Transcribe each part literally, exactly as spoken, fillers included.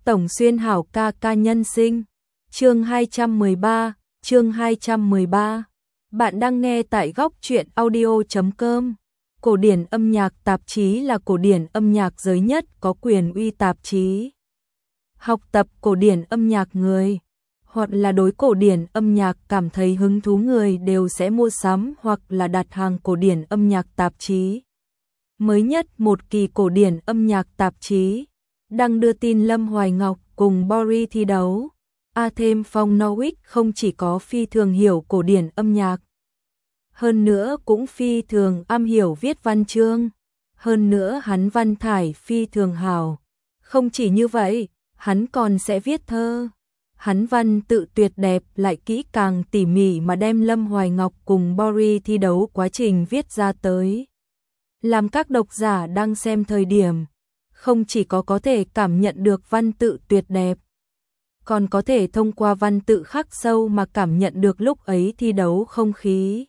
Tổng Xuyên hảo ca ca nhân sinh. Chương hai trăm mười ba, chương hai trăm mười ba. Bạn đang nghe tại góc truyện audio chấm com. Cổ điển âm nhạc tạp chí là cổ điển âm nhạc giới nhất có quyền uy tạp chí. Học tập cổ điển âm nhạc người, hoặc là đối cổ điển âm nhạc cảm thấy hứng thú người đều sẽ mua sắm hoặc là đặt hàng cổ điển âm nhạc tạp chí. Mới nhất một kỳ cổ điển âm nhạc tạp chí đang đưa tin Lâm Hoài Ngọc cùng Boris thi đấu. Artem Phong Norwich không chỉ có phi thường hiểu cổ điển âm nhạc, hơn nữa cũng phi thường am hiểu viết văn chương, hơn nữa hắn văn thải phi thường hảo. Không chỉ như vậy, hắn còn sẽ viết thơ. Hắn văn tự tuyệt đẹp lại kỹ càng tỉ mỉ mà đem Lâm Hoài Ngọc cùng Boris thi đấu quá trình viết ra tới. Làm các độc giả đang xem thời điểm, không chỉ có có thể cảm nhận được văn tự tuyệt đẹp, còn có thể thông qua văn tự khắc sâu mà cảm nhận được lúc ấy thi đấu không khí.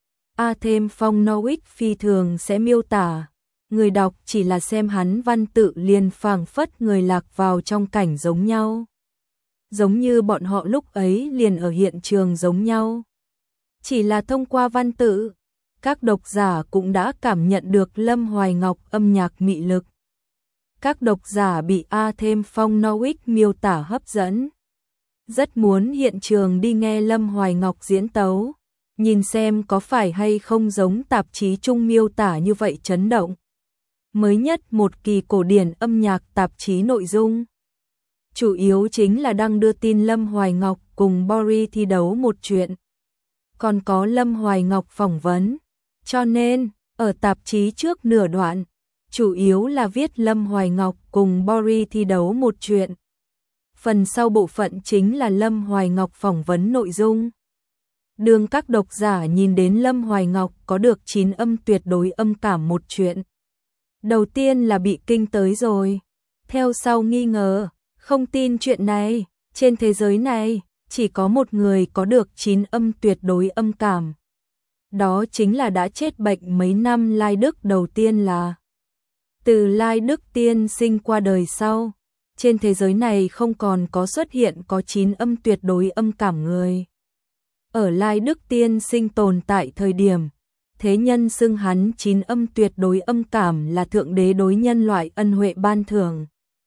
Artem Phong Norwich phi thường sẽ miêu tả, người đọc chỉ là xem hắn văn tự liền phảng phất người lạc vào trong cảnh giống nhau. Giống như bọn họ lúc ấy liền ở hiện trường giống nhau. Chỉ là thông qua văn tự, các độc giả cũng đã cảm nhận được Lâm Hoài Ngọc âm nhạc mị lực. Các độc giả bị Artem Phong Norwich miêu tả hấp dẫn, rất muốn hiện trường đi nghe Lâm Hoài Ngọc diễn tấu, nhìn xem có phải hay không giống tạp chí chung miêu tả như vậy chấn động. Mới nhất một kỳ cổ điển âm nhạc tạp chí nội dung, chủ yếu chính là đang đưa tin Lâm Hoài Ngọc cùng Boris thi đấu một chuyện. Còn có Lâm Hoài Ngọc phỏng vấn, cho nên, ở tạp chí trước nửa đoạn, chủ yếu là viết Lâm Hoài Ngọc cùng Boris thi đấu một chuyện. Phần sau bộ phận chính là Lâm Hoài Ngọc phỏng vấn nội dung. Đường các độc giả nhìn đến Lâm Hoài Ngọc có được chín âm tuyệt đối âm cảm một chuyện. Đầu tiên là bị kinh tới rồi, theo sau nghi ngờ, không tin chuyện này, trên thế giới này, chỉ có một người có được chín âm tuyệt đối âm cảm. Đó chính là đã chết bệnh mấy năm Lai Đức đầu tiên là. Từ Lai Đức tiên sinh qua đời sau, trên thế giới này không còn có xuất hiện có chín âm tuyệt đối âm cảm người. Ở Lai Đức tiên sinh tồn tại thời điểm, thế nhân xưng hắn chín âm tuyệt đối âm cảm là thượng đế đối nhân loại ân huệ ban thưởng.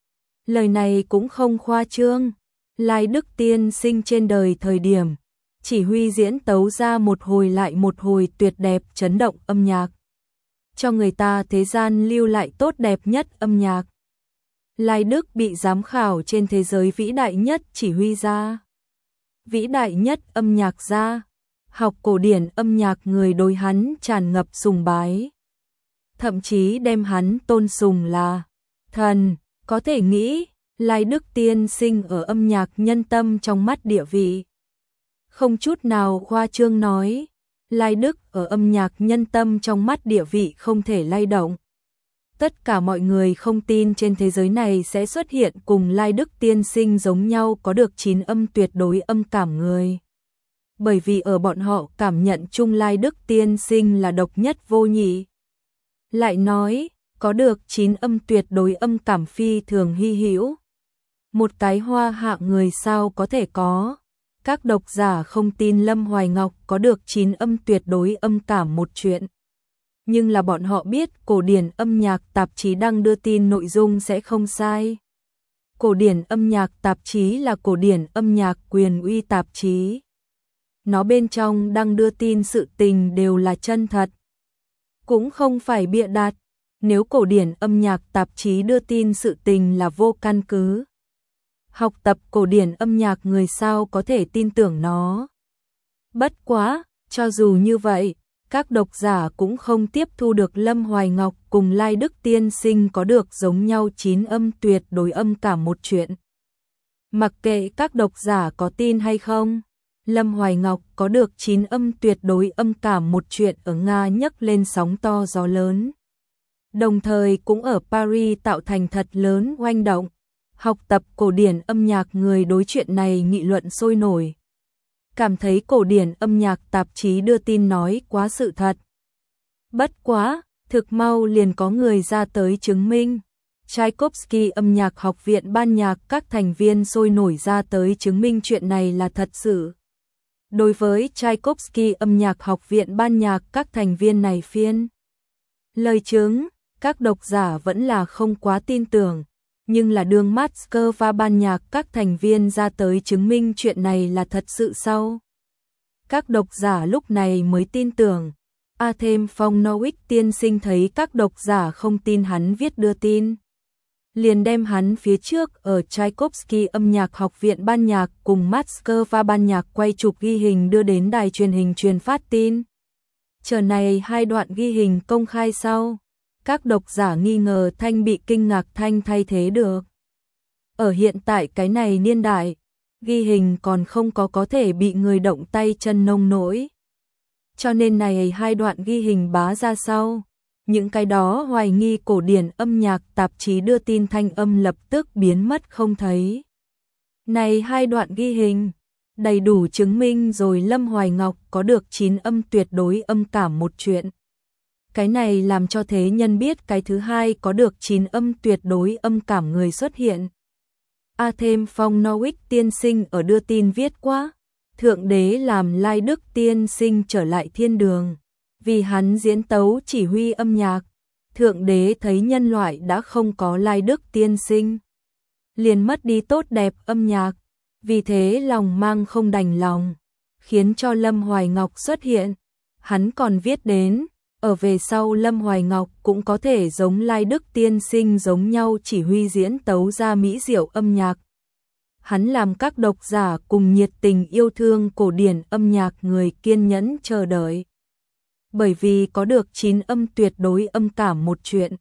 Lời này cũng không khoa trương. Lai Đức tiên sinh trên đời thời điểm, chỉ huy diễn tấu ra một hồi lại một hồi tuyệt đẹp chấn động âm nhạc, cho người ta thế gian lưu lại tốt đẹp nhất âm nhạc. Lai Đức bị giám khảo trên thế giới vĩ đại nhất chỉ huy gia, vĩ đại nhất âm nhạc gia, học cổ điển âm nhạc người đối hắn tràn ngập sùng bái, thậm chí đem hắn tôn sùng là thần. Có thể nghĩ, Lai Đức tiên sinh ở âm nhạc nhân tâm trong mắt địa vị, không chút nào khoa trương nói, Lai Đức ở âm nhạc nhân tâm trong mắt địa vị không thể lay động. Tất cả mọi người không tin trên thế giới này sẽ xuất hiện cùng Lai Đức tiên sinh giống nhau có được chín âm tuyệt đối âm cảm người. Bởi vì ở bọn họ cảm nhận chung Lai Đức tiên sinh là độc nhất vô nhị. Lại nói, có được chín âm tuyệt đối âm cảm phi thường hy hữu. Một cái hoa hạ người sao có thể có. Các độc giả không tin Lâm Hoài Ngọc có được chín âm tuyệt đối âm cảm một chuyện. Nhưng là bọn họ biết cổ điển âm nhạc tạp chí đang đưa tin nội dung sẽ không sai. Cổ điển âm nhạc tạp chí là cổ điển âm nhạc quyền uy tạp chí. Nó bên trong đang đưa tin sự tình đều là chân thật, cũng không phải bịa đặt. Nếu cổ điển âm nhạc tạp chí đưa tin sự tình là vô căn cứ, học tập cổ điển âm nhạc người sao có thể tin tưởng nó. Bất quá, cho dù như vậy, các độc giả cũng không tiếp thu được Lâm Hoài Ngọc cùng Lai Đức tiên sinh có được giống nhau chín âm tuyệt đối âm cảm một chuyện. Mặc kệ các độc giả có tin hay không, Lâm Hoài Ngọc có được chín âm tuyệt đối âm cảm một chuyện ở Nga nhấc lên sóng to gió lớn. Đồng thời cũng ở Paris tạo thành thật lớn oanh động. Học tập cổ điển âm nhạc người đối chuyện này nghị luận sôi nổi. Cảm thấy cổ điển âm nhạc tạp chí đưa tin nói quá sự thật. Bất quá, thực mau liền có người ra tới chứng minh. Tchaikovsky âm nhạc học viện ban nhạc các thành viên sôi nổi ra tới chứng minh chuyện này là thật sự. Đối với Tchaikovsky âm nhạc học viện ban nhạc các thành viên này phiên lời chứng, các độc giả vẫn là không quá tin tưởng, nhưng là đương Moscow ban nhạc các thành viên ra tới chứng minh chuyện này là thật sự sau. Các độc giả lúc này mới tin tưởng. Artem Phong tiên sinh thấy các độc giả không tin hắn viết đưa tin, liền đem hắn phía trước ở Tchaikovsky âm nhạc học viện ban nhạc cùng Moscow ban nhạc quay chụp ghi hình đưa đến đài truyền hình truyền phát tin. Chờ này hai đoạn ghi hình công khai sau, các độc giả nghi ngờ thanh bị kinh ngạc thanh thay thế được. Ở hiện tại cái này niên đại, ghi hình còn không có có thể bị người động tay chân nông nổi. Cho nên này hai đoạn ghi hình bá ra sau, những cái đó hoài nghi cổ điển âm nhạc tạp chí đưa tin thanh âm lập tức biến mất không thấy. Này hai đoạn ghi hình, đầy đủ chứng minh rồi Lâm Hoài Ngọc có được chín âm tuyệt đối âm cảm một chuyện. Cái này làm cho thế nhân biết cái thứ hai có được chín âm tuyệt đối âm cảm người xuất hiện. Artem Phong tiên sinh ở đưa tin viết quá, Thượng Đế làm Lai Đức tiên sinh trở lại thiên đường, vì hắn diễn tấu chỉ huy âm nhạc. Thượng Đế thấy nhân loại đã không có Lai Đức tiên sinh, liền mất đi tốt đẹp âm nhạc, vì thế lòng mang không đành lòng, khiến cho Lâm Hoài Ngọc xuất hiện. Hắn còn viết đến, ở về sau Lâm Hoài Ngọc cũng có thể giống Lai Đức tiên sinh giống nhau chỉ huy diễn tấu ra mỹ diệu âm nhạc. Hắn làm các độc giả cùng nhiệt tình yêu thương cổ điển âm nhạc người kiên nhẫn chờ đợi. Bởi vì có được chín âm tuyệt đối âm cảm một chuyện,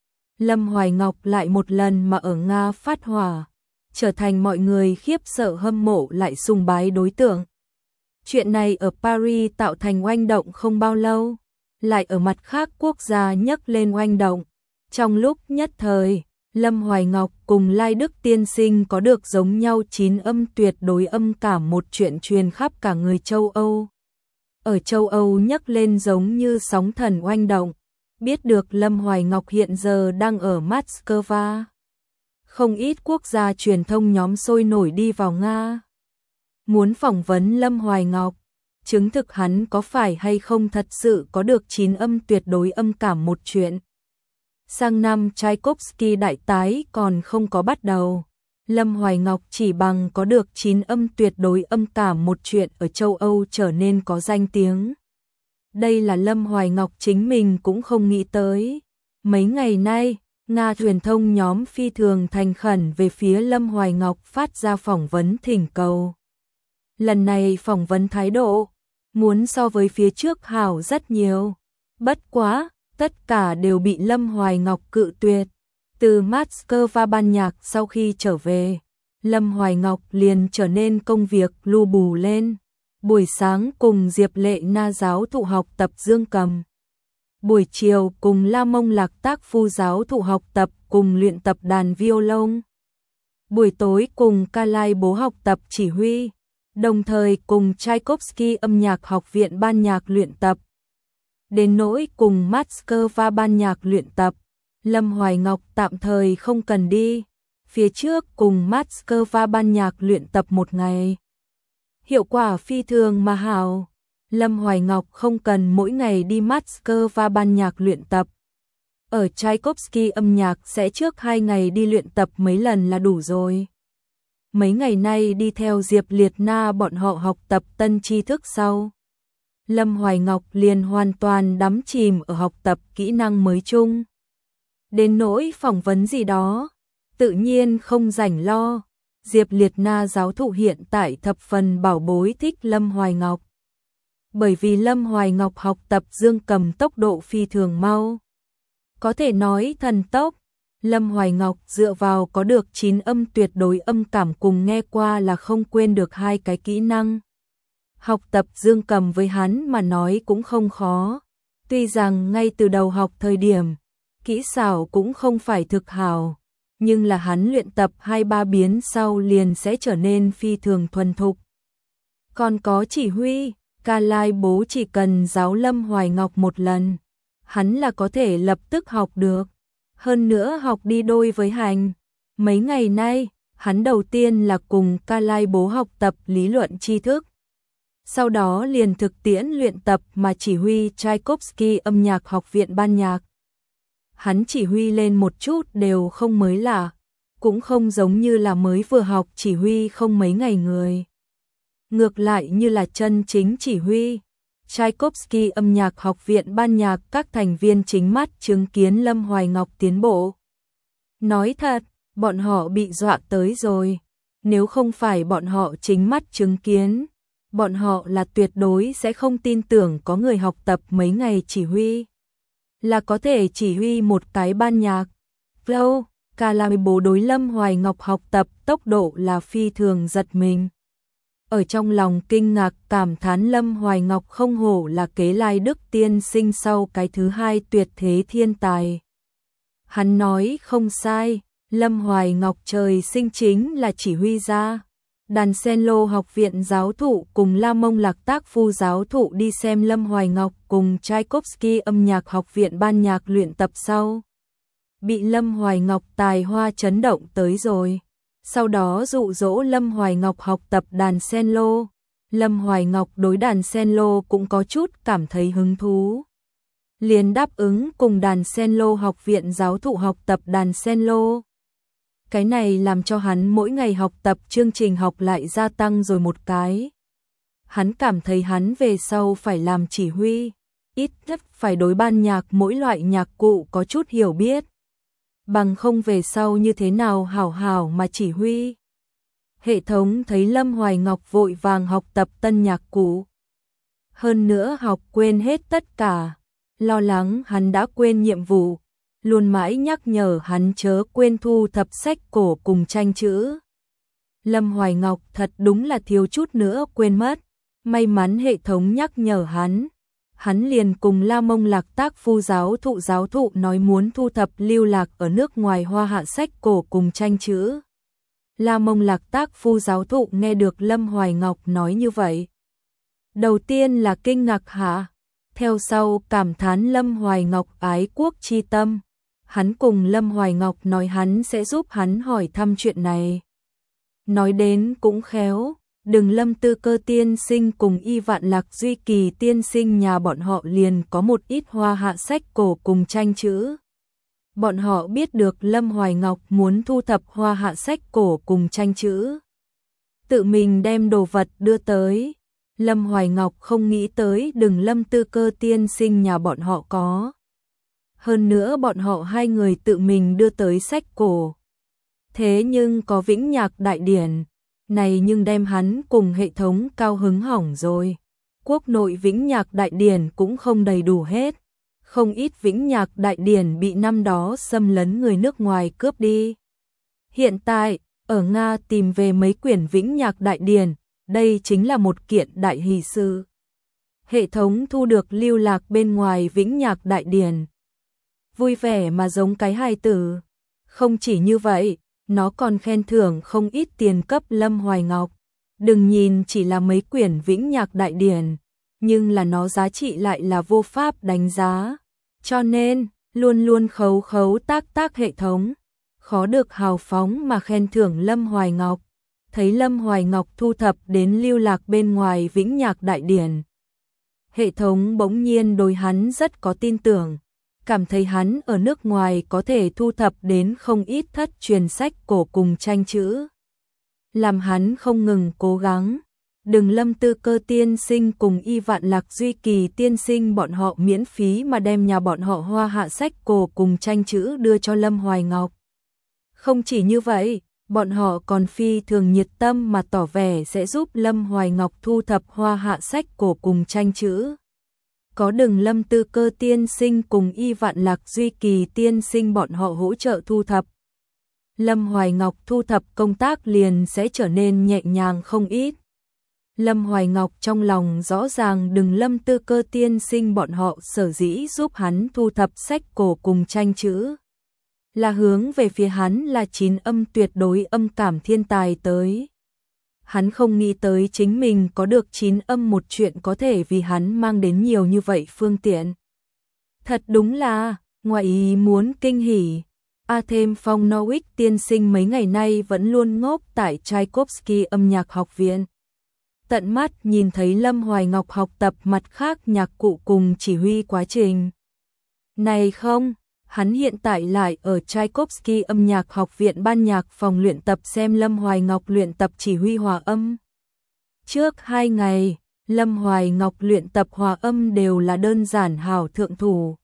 Lâm Hoài Ngọc lại một lần mà ở Nga phát hỏa, trở thành mọi người khiếp sợ hâm mộ lại sùng bái đối tượng. Chuyện này ở Paris tạo thành oanh động không bao lâu, lại ở mặt khác quốc gia nhấc lên oanh động. Trong lúc nhất thời, Lâm Hoài Ngọc cùng Lai Đức tiên sinh có được giống nhau chín âm tuyệt đối âm cảm một chuyện truyền khắp cả người châu Âu. Ở châu Âu nhấc lên giống như sóng thần oanh động, biết được Lâm Hoài Ngọc hiện giờ đang ở Moscow. Không ít quốc gia truyền thông nhóm sôi nổi đi vào Nga, muốn phỏng vấn Lâm Hoài Ngọc, chứng thực hắn có phải hay không thật sự có được chín âm tuyệt đối âm cảm một chuyện. Sang năm Tchaikovsky đại tái còn không có bắt đầu, Lâm Hoài Ngọc chỉ bằng có được chín âm tuyệt đối âm cảm một chuyện ở châu Âu trở nên có danh tiếng. Đây là Lâm Hoài Ngọc chính mình cũng không nghĩ tới. Mấy ngày nay, Nga truyền thông nhóm phi thường thành khẩn về phía Lâm Hoài Ngọc phát ra phỏng vấn thỉnh cầu. Lần này phỏng vấn thái độ, muốn so với phía trước hảo rất nhiều. Bất quá, tất cả đều bị Lâm Hoài Ngọc cự tuyệt. Từ Moscow ban nhạc sau khi trở về, Lâm Hoài Ngọc liền trở nên công việc lu bù lên. Buổi sáng cùng Diệp Lệ Na giáo thụ học tập dương cầm. Buổi chiều cùng La Mông Lạc Tác Phu giáo thụ học tập cùng luyện tập đàn violon. Buổi tối cùng Ca Lai Bố học tập chỉ huy, đồng thời cùng Tchaikovsky âm nhạc học viện ban nhạc luyện tập. Đến nỗi cùng Moscow ban nhạc luyện tập, Lâm Hoài Ngọc tạm thời không cần đi, phía trước cùng Moscow ban nhạc luyện tập một ngày. Hiệu quả phi thường mà hảo, Lâm Hoài Ngọc không cần mỗi ngày đi Moscow ban nhạc luyện tập. Ở Tchaikovsky âm nhạc sẽ trước hai ngày đi luyện tập mấy lần là đủ rồi. Mấy ngày nay đi theo Diệp Liệt Na bọn họ học tập tân tri thức sau, Lâm Hoài Ngọc liền hoàn toàn đắm chìm ở học tập kỹ năng mới chung. Đến nỗi phỏng vấn gì đó, tự nhiên không rảnh lo. Diệp Liệt Na giáo thụ hiện tại thập phần bảo bối thích Lâm Hoài Ngọc. Bởi vì Lâm Hoài Ngọc học tập dương cầm tốc độ phi thường mau. Có thể nói thần tốc, Lâm Hoài Ngọc dựa vào có được chín âm tuyệt đối âm cảm cùng nghe qua là không quên được hai cái kỹ năng. Học tập dương cầm với hắn mà nói cũng không khó. Tuy rằng ngay từ đầu học thời điểm, kỹ xảo cũng không phải thực hảo, nhưng là hắn luyện tập hai ba biến sau liền sẽ trở nên phi thường thuần thục. Còn có chỉ huy, Ca Lai Bố chỉ cần giáo Lâm Hoài Ngọc một lần, hắn là có thể lập tức học được. Hơn nữa học đi đôi với hành. Mấy ngày nay, hắn đầu tiên là cùng Ca Lai Bố học tập lý luận tri thức. Sau đó liền thực tiễn luyện tập mà chỉ huy Tchaikovsky âm nhạc học viện ban nhạc. Hắn chỉ huy lên một chút đều không mới lạ, cũng không giống như là mới vừa học chỉ huy không mấy ngày người. Ngược lại như là chân chính chỉ huy. Tchaikovsky âm nhạc học viện ban nhạc các thành viên chính mắt chứng kiến Lâm Hoài Ngọc tiến bộ. Nói thật, bọn họ bị dọa tới rồi. Nếu không phải bọn họ chính mắt chứng kiến, bọn họ là tuyệt đối sẽ không tin tưởng có người học tập mấy ngày chỉ huy là có thể chỉ huy một cái ban nhạc. Flow, Ca Lai Bố đối Lâm Hoài Ngọc học tập tốc độ là phi thường giật mình. Ở trong lòng kinh ngạc cảm thán Lâm Hoài Ngọc không hổ là kế lai đức tiên sinh sau cái thứ hai tuyệt thế thiên tài. Hắn nói không sai, Lâm Hoài Ngọc trời sinh chính là chỉ huy gia. Đàn cello học viện giáo thụ cùng La Mông Lạc Tác Phu giáo thụ đi xem Lâm Hoài Ngọc cùng Tchaikovsky âm nhạc học viện ban nhạc luyện tập sau. Bị Lâm Hoài Ngọc tài hoa chấn động tới rồi. Sau đó dụ dỗ Lâm Hoài Ngọc học tập đàn cello. Lâm Hoài Ngọc đối đàn cello cũng có chút cảm thấy hứng thú. Liền đáp ứng cùng đàn cello học viện giáo thụ học tập đàn cello. Cái này làm cho hắn mỗi ngày học tập chương trình học lại gia tăng rồi một cái. Hắn cảm thấy hắn về sau phải làm chỉ huy, ít nhất phải đối ban nhạc mỗi loại nhạc cụ có chút hiểu biết. Bằng không về sau như thế nào hảo hảo mà chỉ huy. Hệ thống thấy Lâm Hoài Ngọc vội vàng học tập tân nhạc cụ. Hơn nữa học quên hết tất cả, lo lắng hắn đã quên nhiệm vụ. Luôn mãi nhắc nhở hắn chớ quên thu thập sách cổ cùng tranh chữ. Lâm Hoài Ngọc thật đúng là thiếu chút nữa quên mất, may mắn hệ thống nhắc nhở hắn. Hắn liền cùng La Mông Lạc Tác Phu giáo thụ giáo thụ nói muốn thu thập lưu lạc ở nước ngoài hoa hạ sách cổ cùng tranh chữ. La Mông Lạc Tác Phu giáo thụ nghe được Lâm Hoài Ngọc nói như vậy. Đầu tiên là kinh ngạc hả, theo sau cảm thán Lâm Hoài Ngọc ái quốc chi tâm. Hắn cùng Lâm Hoài Ngọc nói hắn sẽ giúp hắn hỏi thăm chuyện này. Nói đến cũng khéo, đừng Lâm Tư Cơ tiên sinh cùng Y Vạn Lạc Duy Kỳ tiên sinh nhà bọn họ liền có một ít hoa hạ sách cổ cùng tranh chữ. Bọn họ biết được Lâm Hoài Ngọc muốn thu thập hoa hạ sách cổ cùng tranh chữ. Tự mình đem đồ vật đưa tới. Lâm Hoài Ngọc không nghĩ tới đừng Lâm Tư Cơ tiên sinh nhà bọn họ có. Hơn nữa bọn họ hai người tự mình đưa tới sách cổ. Thế nhưng có Vĩnh Nhạc Đại Điển, này nhưng đem hắn cùng hệ thống cao hứng hỏng rồi. Quốc nội Vĩnh Nhạc Đại Điển cũng không đầy đủ hết. Không ít Vĩnh Nhạc Đại Điển bị năm đó xâm lấn người nước ngoài cướp đi. Hiện tại, ở Nga tìm về mấy quyển Vĩnh Nhạc Đại Điển, đây chính là một kiện đại hỷ sự. Hệ thống thu được lưu lạc bên ngoài Vĩnh Nhạc Đại Điển. Vui vẻ mà giống cái hài tử. Không chỉ như vậy, nó còn khen thưởng không ít tiền cấp Lâm Hoài Ngọc. Đừng nhìn chỉ là mấy quyển Vĩnh Nhạc Đại Điển, nhưng là nó giá trị lại là vô pháp đánh giá. Cho nên, luôn luôn khấu khấu tác tác hệ thống. Khó được hào phóng mà khen thưởng Lâm Hoài Ngọc. Thấy Lâm Hoài Ngọc thu thập đến lưu lạc bên ngoài Vĩnh Nhạc Đại Điển. Hệ thống bỗng nhiên đối hắn rất có tin tưởng. Cảm thấy hắn ở nước ngoài có thể thu thập đến không ít thất truyền sách cổ cùng tranh chữ. Làm hắn không ngừng cố gắng. Đừng Lâm Tư Cơ tiên sinh cùng Y Vạn Lạc Duy Kỳ tiên sinh bọn họ miễn phí mà đem nhà bọn họ hoa hạ sách cổ cùng tranh chữ đưa cho Lâm Hoài Ngọc. Không chỉ như vậy, bọn họ còn phi thường nhiệt tâm mà tỏ vẻ sẽ giúp Lâm Hoài Ngọc thu thập hoa hạ sách cổ cùng tranh chữ. Có đừng Lâm Tư Cơ tiên sinh cùng Y Vạn Lạc Duy Kỳ tiên sinh bọn họ hỗ trợ thu thập. Lâm Hoài Ngọc thu thập công tác liền sẽ trở nên nhẹ nhàng không ít. Lâm Hoài Ngọc trong lòng rõ ràng đừng Lâm Tư Cơ tiên sinh bọn họ sở dĩ giúp hắn thu thập sách cổ cùng tranh chữ. Là hướng về phía hắn là chín âm tuyệt đối âm cảm thiên tài tới. Hắn không nghĩ tới chính mình có được chín âm một chuyện có thể vì hắn mang đến nhiều như vậy phương tiện. Thật đúng là, ngoài ý muốn kinh hỉ, Artem Phong tiên sinh mấy ngày nay vẫn luôn ngốc tại Tchaikovsky âm nhạc học viện. Tận mắt nhìn thấy Lâm Hoài Ngọc học tập mặt khác nhạc cụ cùng chỉ huy quá trình. Này không, hắn hiện tại lại ở Tchaikovsky âm nhạc học viện ban nhạc phòng luyện tập xem Lâm Hoài Ngọc luyện tập chỉ huy hòa âm. Trước hai ngày, Lâm Hoài Ngọc luyện tập hòa âm đều là đơn giản hảo thượng thủ.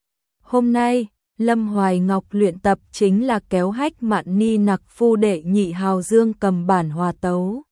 Hôm nay, Lâm Hoài Ngọc luyện tập chính là kéo hách mạn ni nặc phu đệ nhị hào dương cầm bản hòa tấu.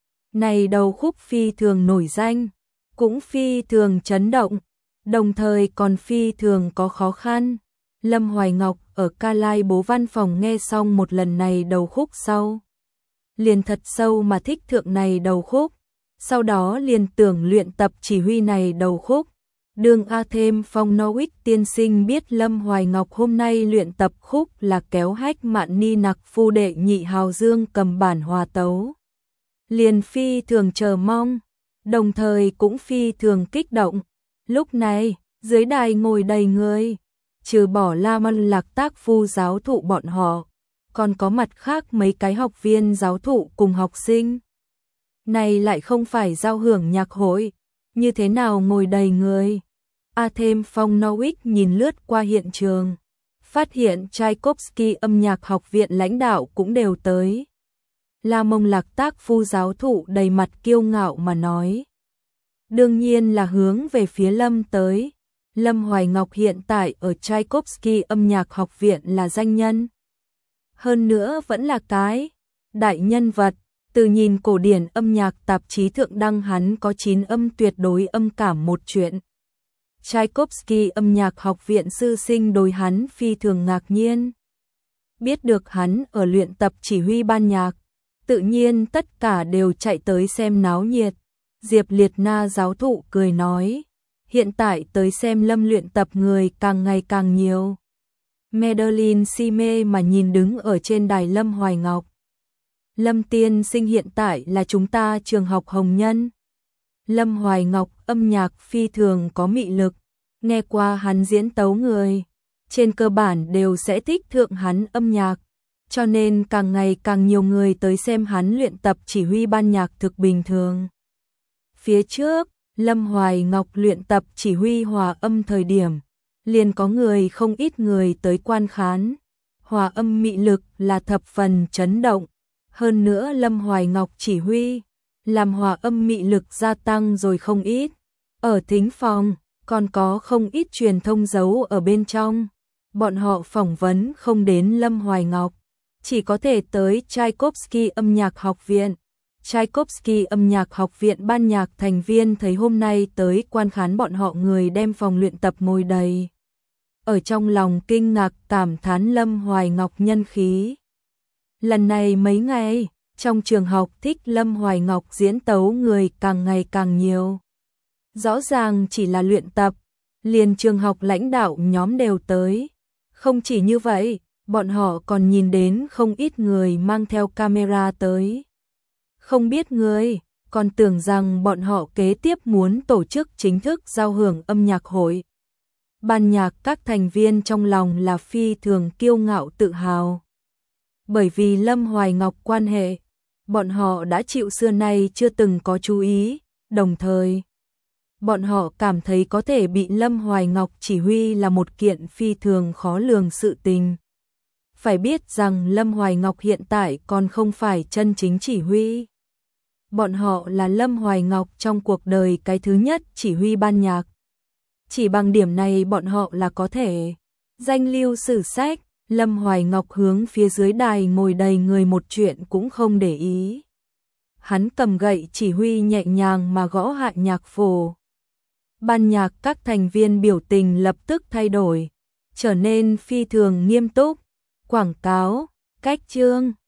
Này đầu khúc phi thường nổi danh, cũng phi thường chấn động, đồng thời còn phi thường có khó khăn. Lâm Hoài Ngọc ở Ca Lai Bố văn phòng nghe xong một lần này đầu khúc sau, liền thật sâu mà thích thượng này đầu khúc, sau đó liền tưởng luyện tập chỉ huy này đầu khúc. Đường Artem Phong tiên sinh biết Lâm Hoài Ngọc hôm nay luyện tập khúc là kéo hách mạn ni nặc phu đệ nhị hào dương cầm bản hòa tấu, liền phi thường chờ mong, đồng thời cũng phi thường kích động. Lúc này, dưới đài ngồi đầy người, trừ bỏ La Mân Lạc tác phu giáo thụ bọn họ, còn có mặt khác mấy cái học viên giáo thụ cùng học sinh. Này lại không phải giao hưởng nhạc hội, như thế nào ngồi đầy người. Artem Phong nhìn lướt qua hiện trường, phát hiện Tchaikovsky âm nhạc học viện lãnh đạo cũng đều tới. La Mông Lạc tác phu giáo thụ đầy mặt kiêu ngạo mà nói. Đương nhiên là hướng về phía Lâm tới. Lâm Hoài Ngọc hiện tại ở Tchaikovsky âm nhạc học viện là danh nhân. Hơn nữa vẫn là cái đại nhân vật, từ nhìn cổ điển âm nhạc tạp chí thượng đăng hắn có chín âm tuyệt đối âm cảm một chuyện. Tchaikovsky âm nhạc học viện sư sinh đối hắn phi thường ngạc nhiên. Biết được hắn ở luyện tập chỉ huy ban nhạc, tự nhiên tất cả đều chạy tới xem náo nhiệt. Diệp Liệt Na giáo thụ cười nói, hiện tại tới xem Lâm luyện tập người càng ngày càng nhiều. Madeline si mê mà nhìn đứng ở trên đài Lâm Hoài Ngọc. Lâm tiên sinh hiện tại là chúng ta trường học hồng nhân. Lâm Hoài Ngọc âm nhạc phi thường có mị lực, nghe qua hắn diễn tấu người, trên cơ bản đều sẽ thích thượng hắn âm nhạc, cho nên càng ngày càng nhiều người tới xem hắn luyện tập chỉ huy ban nhạc thực bình thường. Phía trước, Lâm Hoài Ngọc luyện tập chỉ huy hòa âm thời điểm, liền có người không ít người tới quan khán. Hòa âm mị lực là thập phần chấn động, hơn nữa Lâm Hoài Ngọc chỉ huy, làm hòa âm mị lực gia tăng rồi không ít. Ở thính phòng, còn có không ít truyền thông giấu ở bên trong. Bọn họ phỏng vấn không đến Lâm Hoài Ngọc, chỉ có thể tới Tchaikovsky âm nhạc học viện. Tchaikovsky âm nhạc học viện ban nhạc thành viên thấy hôm nay tới quan khán bọn họ người đem phòng luyện tập ngồi đầy. Ở trong lòng kinh ngạc cảm thán Lâm Hoài Ngọc nhân khí. Lần này mấy ngày, trong trường học thích Lâm Hoài Ngọc diễn tấu người càng ngày càng nhiều. Rõ ràng chỉ là luyện tập, liền trường học lãnh đạo nhóm đều tới. Không chỉ như vậy, bọn họ còn nhìn đến không ít người mang theo camera tới. Không biết người, còn tưởng rằng bọn họ kế tiếp muốn tổ chức chính thức giao hưởng âm nhạc hội. Ban nhạc các thành viên trong lòng là phi thường kiêu ngạo tự hào. Bởi vì Lâm Hoài Ngọc quan hệ, bọn họ đã chịu xưa nay chưa từng có chú ý, đồng thời bọn họ cảm thấy có thể bị Lâm Hoài Ngọc chỉ huy là một kiện phi thường khó lường sự tình. Phải biết rằng Lâm Hoài Ngọc hiện tại còn không phải chân chính chỉ huy. Bọn họ là Lâm Hoài Ngọc trong cuộc đời cái thứ nhất chỉ huy ban nhạc. Chỉ bằng điểm này bọn họ là có thể danh lưu sử sách. Lâm Hoài Ngọc hướng phía dưới đài ngồi đầy người một chuyện cũng không để ý. Hắn cầm gậy chỉ huy nhẹ nhàng mà gõ hạ nhạc phổ. Ban nhạc các thành viên biểu tình lập tức thay đổi, trở nên phi thường nghiêm túc. Quảng cáo, cách chương